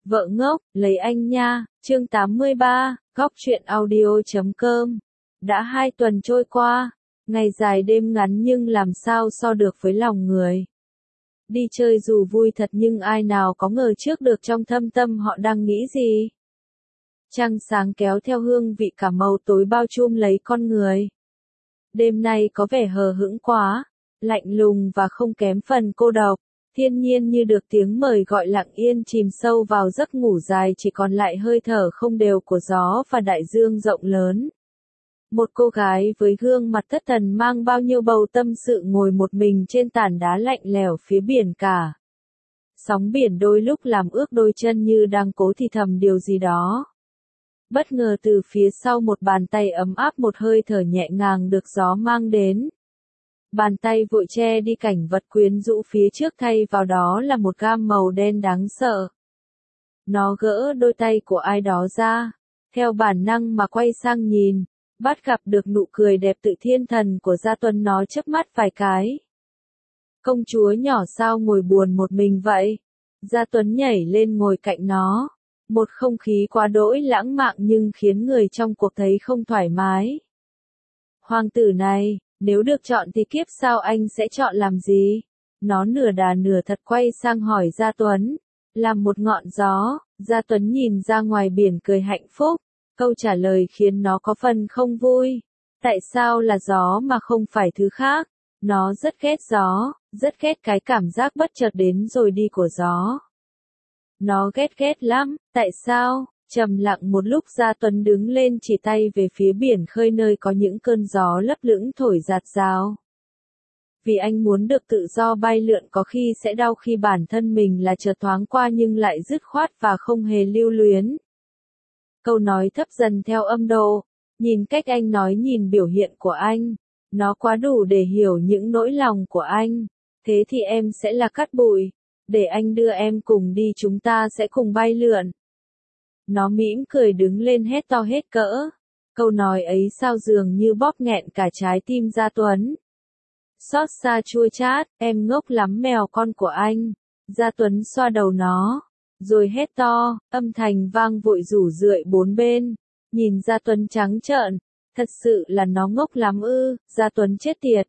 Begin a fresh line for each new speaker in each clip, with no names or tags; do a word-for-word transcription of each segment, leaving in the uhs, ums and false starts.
Vợ ngốc, lấy anh nha, chương tám mươi ba, góc truyện audio chấm com. Đã hai tuần trôi qua, ngày dài đêm ngắn nhưng làm sao so được với lòng người. Đi chơi dù vui thật nhưng ai nào có ngờ trước được trong thâm tâm họ đang nghĩ gì. Trăng sáng kéo theo hương vị cả màu tối bao trùm lấy con người. Đêm nay có vẻ hờ hững quá, lạnh lùng và không kém phần cô độc. Thiên nhiên như được tiếng mời gọi lặng yên chìm sâu vào giấc ngủ dài, chỉ còn lại hơi thở không đều của gió và đại dương rộng lớn. Một cô gái với gương mặt thất thần mang bao nhiêu bầu tâm sự ngồi một mình trên tảng đá lạnh lẽo phía biển cả. Sóng biển đôi lúc làm ướt đôi chân như đang cố thì thầm điều gì đó. Bất ngờ từ phía sau một bàn tay ấm áp, một hơi thở nhẹ nhàng được gió mang đến. Bàn tay vội che đi cảnh vật quyến rũ phía trước, thay vào đó là một gam màu đen đáng sợ. Nó gỡ đôi tay của ai đó ra, theo bản năng mà quay sang nhìn, bắt gặp được nụ cười đẹp tự thiên thần của Gia Tuấn. Nó chớp mắt vài cái. Công chúa nhỏ sao ngồi buồn một mình vậy? Gia Tuấn nhảy lên ngồi cạnh nó. Một không khí quá đỗi lãng mạn nhưng khiến người trong cuộc thấy không thoải mái. Hoàng tử này, nếu được chọn thì kiếp sau anh sẽ chọn làm gì? Nó nửa đà nửa thật quay sang hỏi Gia Tuấn. Làm một ngọn gió. Gia Tuấn nhìn ra ngoài biển cười hạnh phúc. Câu trả lời khiến nó có phần không vui. Tại sao là gió mà không phải thứ khác? Nó rất ghét gió, rất ghét cái cảm giác bất chợt đến rồi đi của gió. Nó ghét ghét lắm. Tại sao? Trầm lặng một lúc, Gia Tuấn đứng lên chỉ tay về phía biển khơi nơi có những cơn gió lấp lửng thổi rạt rào. Vì anh muốn được tự do bay lượn, có khi sẽ đau khi bản thân mình là chợt thoáng qua nhưng lại dứt khoát và không hề lưu luyến. Câu nói thấp dần theo âm độ. Nhìn cách anh nói, nhìn biểu hiện của anh. Nó quá đủ để hiểu những nỗi lòng của anh. Thế thì em sẽ là cát bụi. Để anh đưa em cùng đi, chúng ta sẽ cùng bay lượn. Nó mỉm cười đứng lên hét to hết cỡ. Câu nói ấy sao dường như bóp nghẹn cả trái tim Gia Tuấn. Xót xa chua chát, em ngốc lắm mèo con của anh. Gia Tuấn xoa đầu nó, rồi hét to, âm thanh vang vội rủ rượi bốn bên. Nhìn Gia Tuấn trắng trợn, thật sự là nó ngốc lắm ư? Gia Tuấn chết tiệt.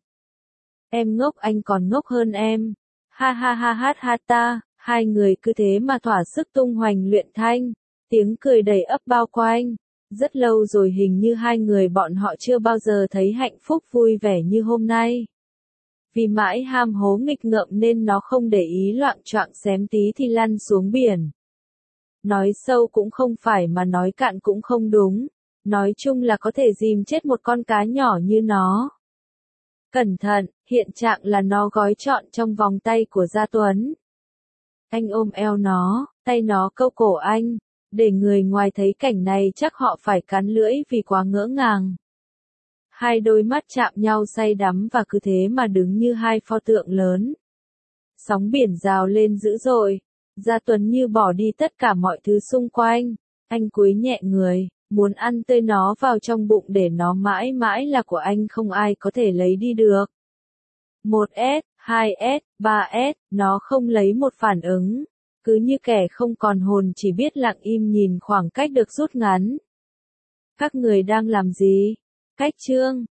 Em ngốc, anh còn ngốc hơn em. Ha ha ha ha ha ta, hai người cứ thế mà thỏa sức tung hoành luyện thanh. Tiếng cười đầy ấp bao quanh. Rất lâu rồi hình như hai người bọn họ chưa bao giờ thấy hạnh phúc vui vẻ như hôm nay. Vì mãi ham hố nghịch ngợm nên nó không để ý, loạng choạng xém tí thì lăn xuống biển. Nói sâu cũng không phải mà nói cạn cũng không đúng. Nói chung là có thể dìm chết một con cá nhỏ như nó. Cẩn thận, hiện trạng là nó gói trọn trong vòng tay của Gia Tuấn. Anh ôm eo nó, tay nó câu cổ anh. Để người ngoài thấy cảnh này chắc họ phải cắn lưỡi vì quá ngỡ ngàng. Hai đôi mắt chạm nhau say đắm và cứ thế mà đứng như hai pho tượng lớn. Sóng biển rào lên dữ dội. Gia Tuấn như bỏ đi tất cả mọi thứ xung quanh. Anh cúi nhẹ người, muốn ăn tươi nó vào trong bụng để nó mãi mãi là của anh, không ai có thể lấy đi được. một S, hai S, ba S, nó không lấy một phản ứng. Cứ như kẻ không còn hồn, chỉ biết lặng im nhìn khoảng cách được rút ngắn. Các người đang làm gì? Cách chương